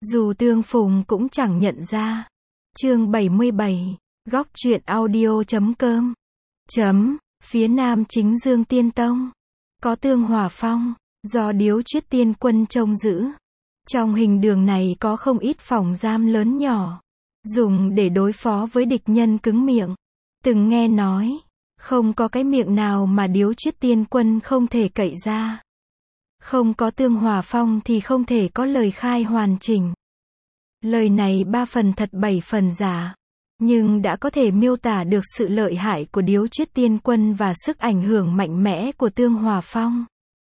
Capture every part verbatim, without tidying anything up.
Dù tương phùng cũng chẳng nhận ra. Chương bảy mươi bảy, góc truyện audio chấm com. Chấm, phía nam chính Dương Tiên Tông. Có Tương Hỏa Phong, do Điếu Chuyết Tiên Quân trông giữ. Trong hình đường này có không ít phòng giam lớn nhỏ, dùng để đối phó với địch nhân cứng miệng. Từng nghe nói, không có cái miệng nào mà Điếu Chuyết Tiên Quân không thể cậy ra. Không có Tương Hỏa Phong thì không thể có lời khai hoàn chỉnh. Lời này ba phần thật bảy phần giả, nhưng đã có thể miêu tả được sự lợi hại của Điếu Chuyết Tiên Quân và sức ảnh hưởng mạnh mẽ của Tương Hỏa Phong.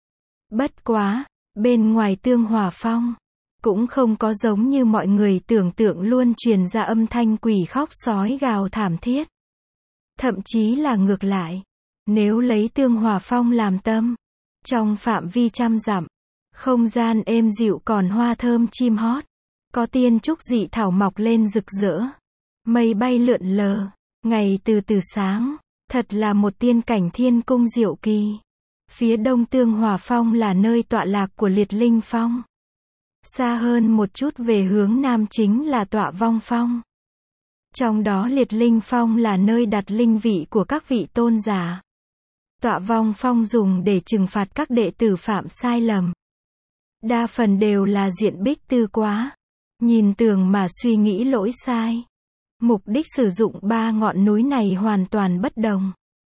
Bất quá, bên ngoài Tương Hỏa Phong, cũng không có giống như mọi người tưởng tượng luôn truyền ra âm thanh quỷ khóc sói gào thảm thiết. Thậm chí là ngược lại, nếu lấy Tương Hỏa Phong làm tâm, trong phạm vi trăm dặm, không gian êm dịu còn hoa thơm chim hót, có tiên trúc dị thảo mọc lên rực rỡ, mây bay lượn lờ, ngày từ từ sáng, thật là một tiên cảnh thiên cung diệu kỳ. Phía đông Tương Hỏa Phong là nơi tọa lạc của Liệt Linh Phong. Xa hơn một chút về hướng nam chính là Tọa Vong Phong. Trong đó Liệt Linh Phong là nơi đặt linh vị của các vị tôn giả. Tọa Vong Phong dùng để trừng phạt các đệ tử phạm sai lầm. Đa phần đều là diện bích tư quá, nhìn tường mà suy nghĩ lỗi sai. Mục đích sử dụng ba ngọn núi này hoàn toàn bất đồng,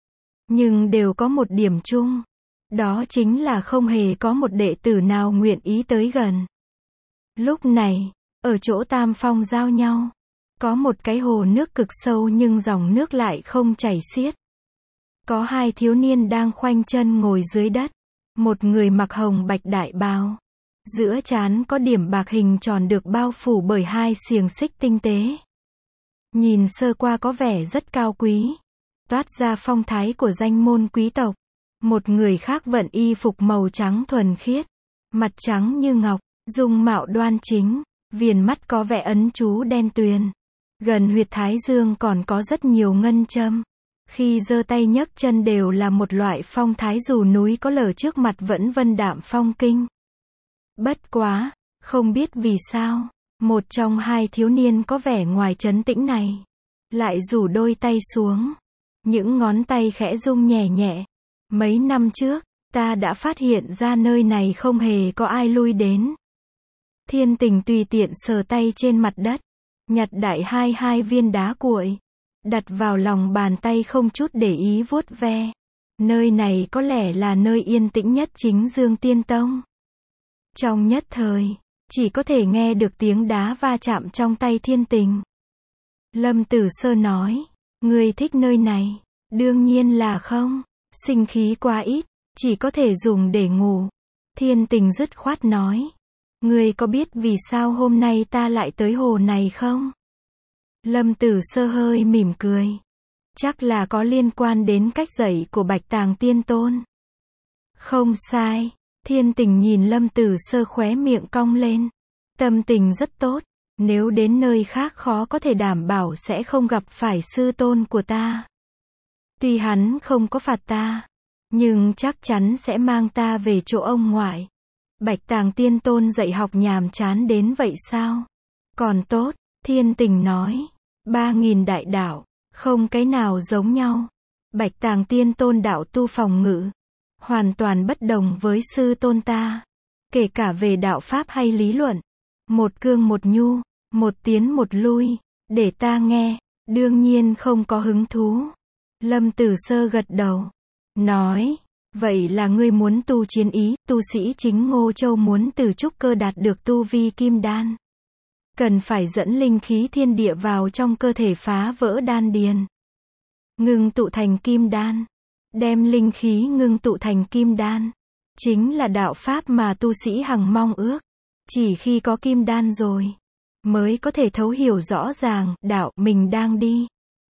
nhưng đều có một điểm chung, đó chính là không hề có một đệ tử nào nguyện ý tới gần. Lúc này, ở chỗ tam phong giao nhau, có một cái hồ nước cực sâu nhưng dòng nước lại không chảy xiết. Có hai thiếu niên đang khoanh chân ngồi dưới đất, một người mặc hồng bạch đại bào, giữa trán có điểm bạc hình tròn được bao phủ bởi hai xiềng xích tinh tế. Nhìn sơ qua có vẻ rất cao quý, toát ra phong thái của danh môn quý tộc. Một người khác vận y phục màu trắng thuần khiết, mặt trắng như ngọc, dung mạo đoan chính, viền mắt có vẻ ấn chú đen tuyền. Gần huyệt thái dương còn có rất nhiều ngân châm. Khi giơ tay nhấc chân đều là một loại phong thái dù núi có lở trước mặt vẫn vân đạm phong kinh. Bất quá, không biết vì sao, một trong hai thiếu niên có vẻ ngoài trấn tĩnh này, lại rủ đôi tay xuống. Những ngón tay khẽ rung nhẹ nhẹ. Mấy năm trước, ta đã phát hiện ra nơi này không hề có ai lui đến. Thiên Tình tùy tiện sờ tay trên mặt đất, nhặt đại hai hai viên đá cuội, đặt vào lòng bàn tay không chút để ý vuốt ve. Nơi này có lẽ là nơi yên tĩnh nhất chính Dương Tiên Tông. Trong nhất thời, chỉ có thể nghe được tiếng đá va chạm trong tay Thiên Tình. Lâm Tử Sơ nói, ngươi thích nơi này? Đương nhiên là không. Sinh khí quá ít, chỉ có thể dùng để ngủ. Thiên Tình dứt khoát nói, ngươi có biết vì sao hôm nay ta lại tới hồ này không? Lâm Tử Sơ hơi mỉm cười. Chắc là có liên quan đến cách dạy của Bạch Tàng Tiên Tôn. Không sai. Thiên Tình nhìn Lâm Tử Sơ khóe miệng cong lên. Tâm tình rất tốt. Nếu đến nơi khác khó có thể đảm bảo sẽ không gặp phải sư tôn của ta. Tuy hắn không có phạt ta, nhưng chắc chắn sẽ mang ta về chỗ ông ngoại. Bạch Tàng Tiên Tôn dạy học nhàm chán đến vậy sao? Còn tốt, Thiên Tình nói. Ba nghìn đại đạo, không cái nào giống nhau. Bạch Tàng Tiên Tôn đạo tu phòng ngự, hoàn toàn bất đồng với sư tôn ta. Kể cả về đạo pháp hay lý luận. Một cương một nhu, một tiến một lui, để ta nghe, đương nhiên không có hứng thú. Lâm Tử Sơ gật đầu, nói, vậy là ngươi muốn tu chiến ý. Tu sĩ chính Ngô Châu muốn từ trúc cơ đạt được tu vi kim đan, cần phải dẫn linh khí thiên địa vào trong cơ thể phá vỡ đan điền, ngưng tụ thành kim đan. Đem linh khí ngưng tụ thành kim đan, chính là đạo pháp mà tu sĩ hằng mong ước. Chỉ khi có kim đan rồi, mới có thể thấu hiểu rõ ràng đạo mình đang đi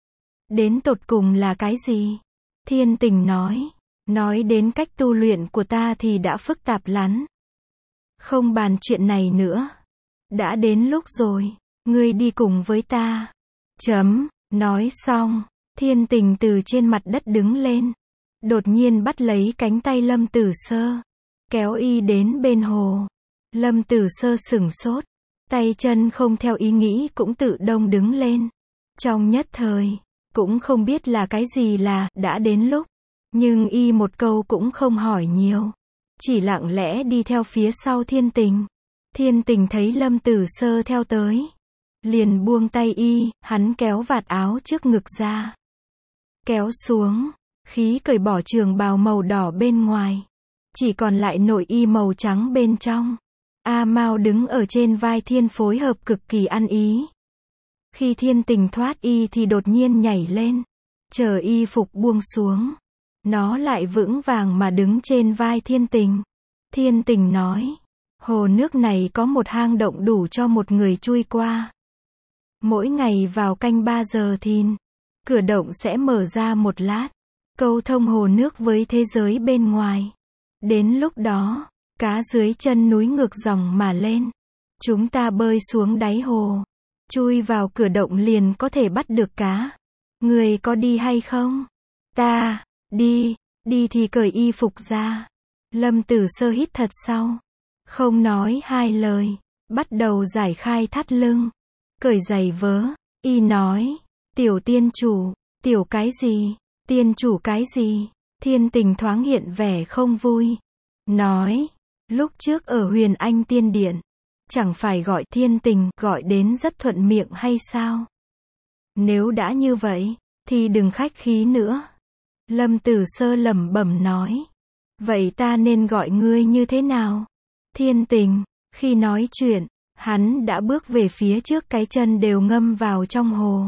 đến tột cùng là cái gì. Thiên Tình nói, nói đến cách tu luyện của ta thì đã phức tạp lắm. Không bàn chuyện này nữa. Đã đến lúc rồi, ngươi đi cùng với ta. Chấm, nói xong, Thiên Tình từ trên mặt đất đứng lên, đột nhiên bắt lấy cánh tay Lâm Tử Sơ, kéo y đến bên hồ. Lâm Tử Sơ sửng sốt, Tay chân không theo ý nghĩ cũng tự động đứng lên. Trong nhất thời, cũng không biết là cái gì là, đã đến lúc. Nhưng y một câu cũng không hỏi nhiều. Chỉ lặng lẽ đi theo phía sau Thiên Tình. Thiên Tình thấy Lâm Tử Sơ theo tới. Liền buông tay y, hắn kéo vạt áo trước ngực ra. Kéo xuống, khí cởi bỏ trường bào màu đỏ bên ngoài. Chỉ còn lại nội y màu trắng bên trong. A Mao đứng ở trên vai Thiên phối hợp cực kỳ ăn ý. Khi Thiên Tình thoát y thì đột nhiên nhảy lên. Chờ y phục buông xuống. Nó lại vững vàng mà đứng trên vai Thiên Tình. Thiên Tình nói. Hồ nước này có một hang động đủ cho một người chui qua. Mỗi ngày vào canh ba giờ thìn, cửa động sẽ mở ra một lát. Câu thông hồ nước với thế giới bên ngoài. Đến lúc đó, cá dưới chân núi ngược dòng mà lên. Chúng ta bơi xuống đáy hồ. Chui vào cửa động liền có thể bắt được cá. Người có đi hay không? Ta, đi, đi thì cởi y phục ra. Lâm Tử Sơ hít thật sâu. Không nói hai lời. Bắt đầu giải khai thắt lưng. Cởi giày vớ. Y nói. Tiểu tiên chủ. Tiểu cái gì? Tiên chủ cái gì? Thiên Tình thoáng hiện vẻ không vui. Nói. Lúc trước ở Huyền Anh Tiên Điện. Chẳng phải gọi Thiên Tình, gọi đến rất thuận miệng hay sao? Nếu đã như vậy, thì đừng khách khí nữa. Lâm Tử Sơ lẩm bẩm nói. Vậy ta nên gọi ngươi như thế nào? Thiên Tình, khi nói chuyện, hắn đã bước về phía trước, cái chân đều ngâm vào trong hồ.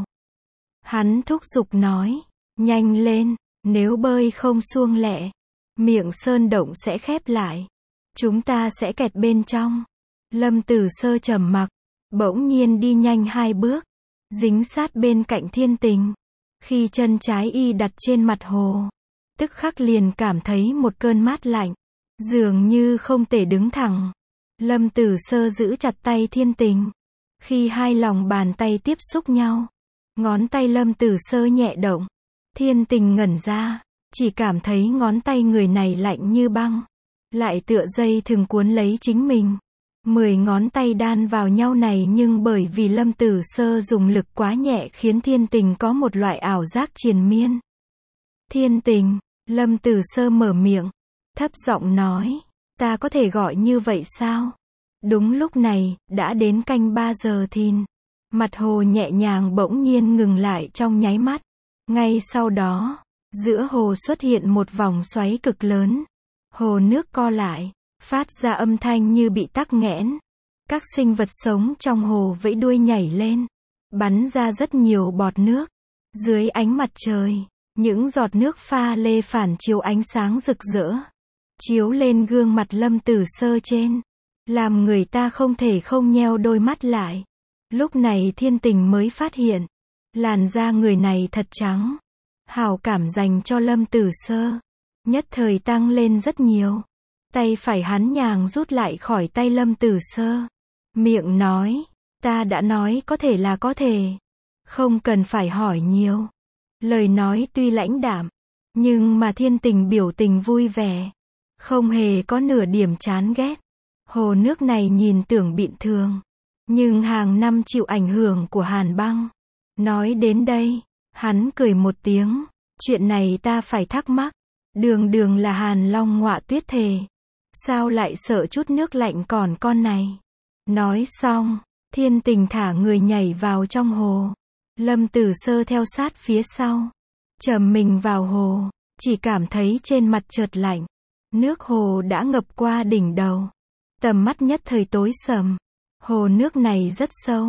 Hắn thúc giục nói. Nhanh lên, nếu bơi không suông lẹ, miệng sơn động sẽ khép lại. Chúng ta sẽ kẹt bên trong. Lâm Tử Sơ trầm mặc, bỗng nhiên đi nhanh hai bước, dính sát bên cạnh Thiên Tình. Khi chân trái y đặt trên mặt hồ, tức khắc liền cảm thấy một cơn mát lạnh, dường như không thể đứng thẳng. Lâm Tử Sơ giữ chặt tay Thiên Tình. Khi hai lòng bàn tay tiếp xúc nhau, ngón tay Lâm Tử Sơ nhẹ động. Thiên Tình ngẩn ra, chỉ cảm thấy ngón tay người này lạnh như băng, lại tựa dây thừng cuốn lấy chính mình. Mười ngón tay đan vào nhau này, nhưng bởi vì Lâm Tử Sơ dùng lực quá nhẹ khiến Thiên Tình có một loại ảo giác triền miên. Thiên Tình, Lâm Tử Sơ mở miệng, thấp giọng nói, ta có thể gọi như vậy sao? Đúng lúc này, đã đến canh ba giờ thìn. Mặt hồ nhẹ nhàng bỗng nhiên ngừng lại trong nháy mắt. Ngay sau đó, giữa hồ xuất hiện một vòng xoáy cực lớn. Hồ nước co lại, phát ra âm thanh như bị tắc nghẽn. Các sinh vật sống trong hồ vẫy đuôi nhảy lên, bắn ra rất nhiều bọt nước. Dưới ánh mặt trời, những giọt nước pha lê phản chiếu ánh sáng rực rỡ, chiếu lên gương mặt Lâm Tử Sơ trên, làm người ta không thể không nheo đôi mắt lại. Lúc này Thiên Tình mới phát hiện, làn da người này thật trắng. Hảo cảm dành cho Lâm Tử Sơ nhất thời tăng lên rất nhiều. Tay phải hắn nhàng rút lại khỏi tay Lâm Tử Sơ. Miệng nói, ta đã nói có thể là có thể. Không cần phải hỏi nhiều. Lời nói tuy lãnh đạm, nhưng mà Thiên Tình biểu tình vui vẻ. Không hề có nửa điểm chán ghét. Hồ nước này nhìn tưởng bịn thường, nhưng hàng năm chịu ảnh hưởng của hàn băng. Nói đến đây, hắn cười một tiếng. Chuyện này ta phải thắc mắc. Đường đường là Hàn Long ngọa tuyết thể, sao lại sợ chút nước lạnh còn con này? Nói xong, Thiên Tình thả người nhảy vào trong hồ. Lâm Tử Sơ theo sát phía sau, chầm mình vào hồ, chỉ cảm thấy trên mặt chợt lạnh. Nước hồ đã ngập qua đỉnh đầu, tầm mắt nhất thời tối sầm. Hồ nước này rất sâu,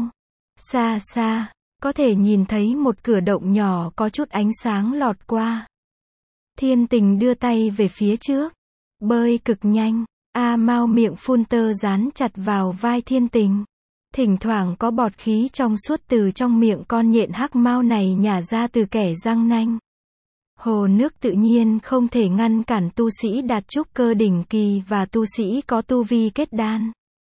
xa xa, có thể nhìn thấy một cửa động nhỏ có chút ánh sáng lọt qua. Thiên Tình đưa tay về phía trước, bơi cực nhanh. A Mao miệng phun tơ dán chặt vào vai Thiên Tình. Thỉnh thoảng có bọt khí trong suốt từ trong miệng con nhện hắc mao này nhả ra từ kẻ răng nanh. Hồ nước tự nhiên không thể ngăn cản tu sĩ đạt trúc cơ đỉnh kỳ và tu sĩ có tu vi kết đan.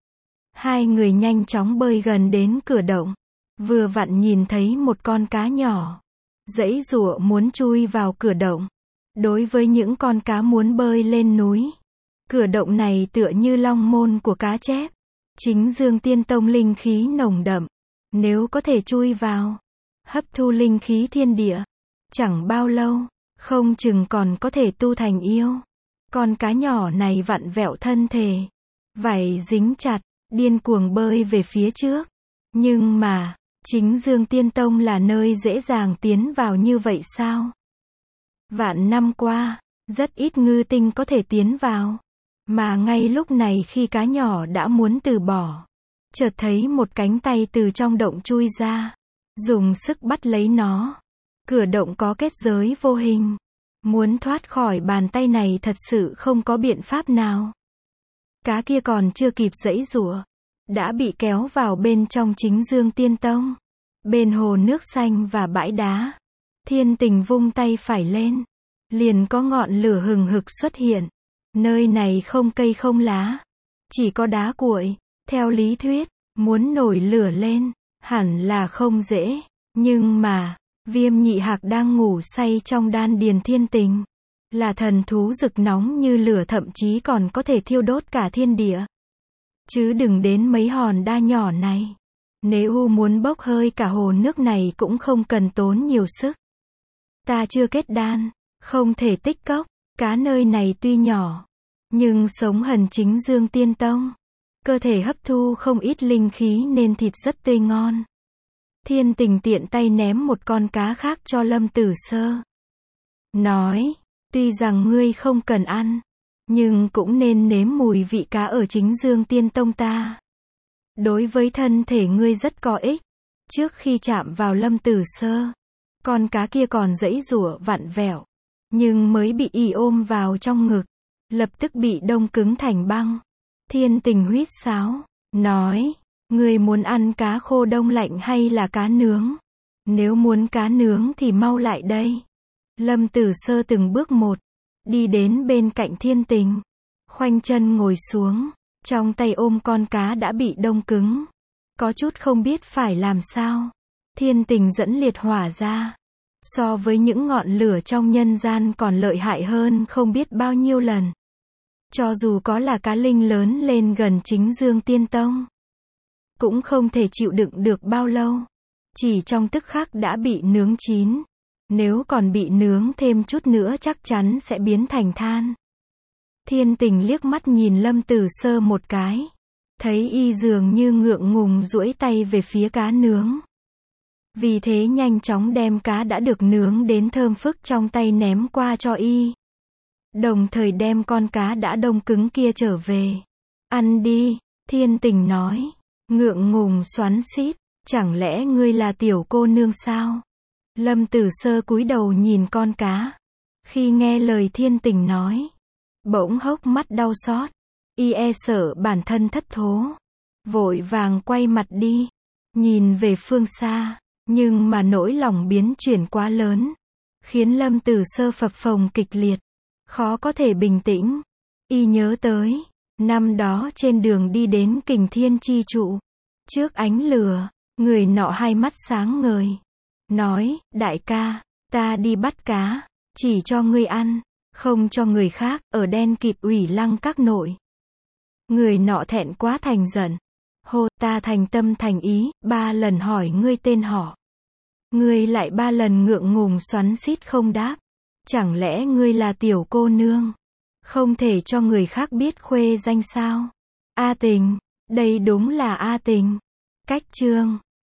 Hai người nhanh chóng bơi gần đến cửa động, vừa vặn nhìn thấy một con cá nhỏ giãy giụa muốn chui vào cửa động. Đối với những con cá muốn bơi lên núi, cửa động này tựa như long môn của cá chép. Chính Dương Tiên Tông linh khí nồng đậm, nếu có thể chui vào, hấp thu linh khí thiên địa, chẳng bao lâu, không chừng còn có thể tu thành yêu. Con cá nhỏ này vặn vẹo thân thể, vảy dính chặt, điên cuồng bơi về phía trước. Nhưng mà, chính Dương Tiên Tông là nơi dễ dàng tiến vào như vậy sao? Vạn năm qua, rất ít ngư tinh có thể tiến vào. Mà ngay lúc này khi cá nhỏ đã muốn từ bỏ, chợt thấy một cánh tay từ trong động chui ra, dùng sức bắt lấy nó. Cửa động có kết giới vô hình. Muốn thoát khỏi bàn tay này thật sự không có biện pháp nào. Cá kia còn chưa kịp giãy giụa, đã bị kéo vào bên trong chính Dương Tiên Tông. Bên hồ nước xanh và bãi đá, Thiên Tình vung tay phải lên, liền có ngọn lửa hừng hực xuất hiện. Nơi này không cây không lá, chỉ có đá cuội. Theo lý thuyết, muốn nổi lửa lên, hẳn là không dễ. Nhưng mà, Viêm Nhị Hạc đang ngủ say trong đan điền Thiên Tình, là thần thú rực nóng như lửa, thậm chí còn có thể thiêu đốt cả thiên địa. Chứ đừng đến mấy hòn đá nhỏ này. Nếu muốn bốc hơi cả hồ nước này cũng không cần tốn nhiều sức. Ta chưa kết đan, không thể tích cốc. Cá nơi này tuy nhỏ, nhưng sống hần chính Dương Tiên Tông. Cơ thể hấp thu không ít linh khí nên thịt rất tươi ngon. Thiên Tình tiện tay ném một con cá khác cho Lâm Tử Sơ. Nói, tuy rằng ngươi không cần ăn, nhưng cũng nên nếm mùi vị cá ở chính Dương Tiên Tông ta. Đối với thân thể ngươi rất có ích. Trước khi chạm vào Lâm Tử Sơ, con cá kia còn giãy giụa vặn vẹo, nhưng mới bị y ôm vào trong ngực, lập tức bị đông cứng thành băng. Thiên Tình huýt sáo, nói, ngươi muốn ăn cá khô đông lạnh hay là cá nướng? Nếu muốn cá nướng thì mau lại đây. Lâm Tử Sơ từng bước một, đi đến bên cạnh Thiên Tình, khoanh chân ngồi xuống, trong tay ôm con cá đã bị đông cứng. Có chút không biết phải làm sao. Thiên Tình dẫn liệt hỏa ra. So với những ngọn lửa trong nhân gian còn lợi hại hơn không biết bao nhiêu lần. Cho dù có là cá linh lớn lên gần chính Dương Tiên Tông, cũng không thể chịu đựng được bao lâu. Chỉ trong tức khắc đã bị nướng chín. Nếu còn bị nướng thêm chút nữa chắc chắn sẽ biến thành than. Thiên Tình liếc mắt nhìn Lâm Tử Sơ một cái, thấy y dường như ngượng ngùng duỗi tay về phía cá nướng. Vì thế nhanh chóng đem cá đã được nướng đến thơm phức trong tay ném qua cho y. Đồng thời đem con cá đã đông cứng kia trở về. Ăn đi, Thiên Tình nói. Ngượng ngùng xoắn xít, chẳng lẽ ngươi là tiểu cô nương sao? Lâm Tử Sơ cúi đầu nhìn con cá. Khi nghe lời Thiên Tình nói, bỗng hốc mắt đau xót. Y e sợ bản thân thất thố, vội vàng quay mặt đi, nhìn về phương xa. Nhưng mà nỗi lòng biến chuyển quá lớn, khiến Lâm Tử Sơ phập phồng kịch liệt, khó có thể bình tĩnh. Y nhớ tới, năm đó trên đường đi đến Kình Thiên Chi Trụ, trước ánh lửa, người nọ hai mắt sáng ngời, nói, đại ca, ta đi bắt cá, chỉ cho ngươi ăn, không cho người khác, ở đen kịt Ủy Lăng Các nội. Người nọ thẹn quá thành giận. Hô, ta thành tâm thành ý, ba lần hỏi ngươi tên họ. Ngươi lại ba lần ngượng ngùng xoắn xít không đáp. Chẳng lẽ ngươi là tiểu cô nương, không thể cho người khác biết khuê danh sao? A Tình, đây đúng là A Tình. Cách chương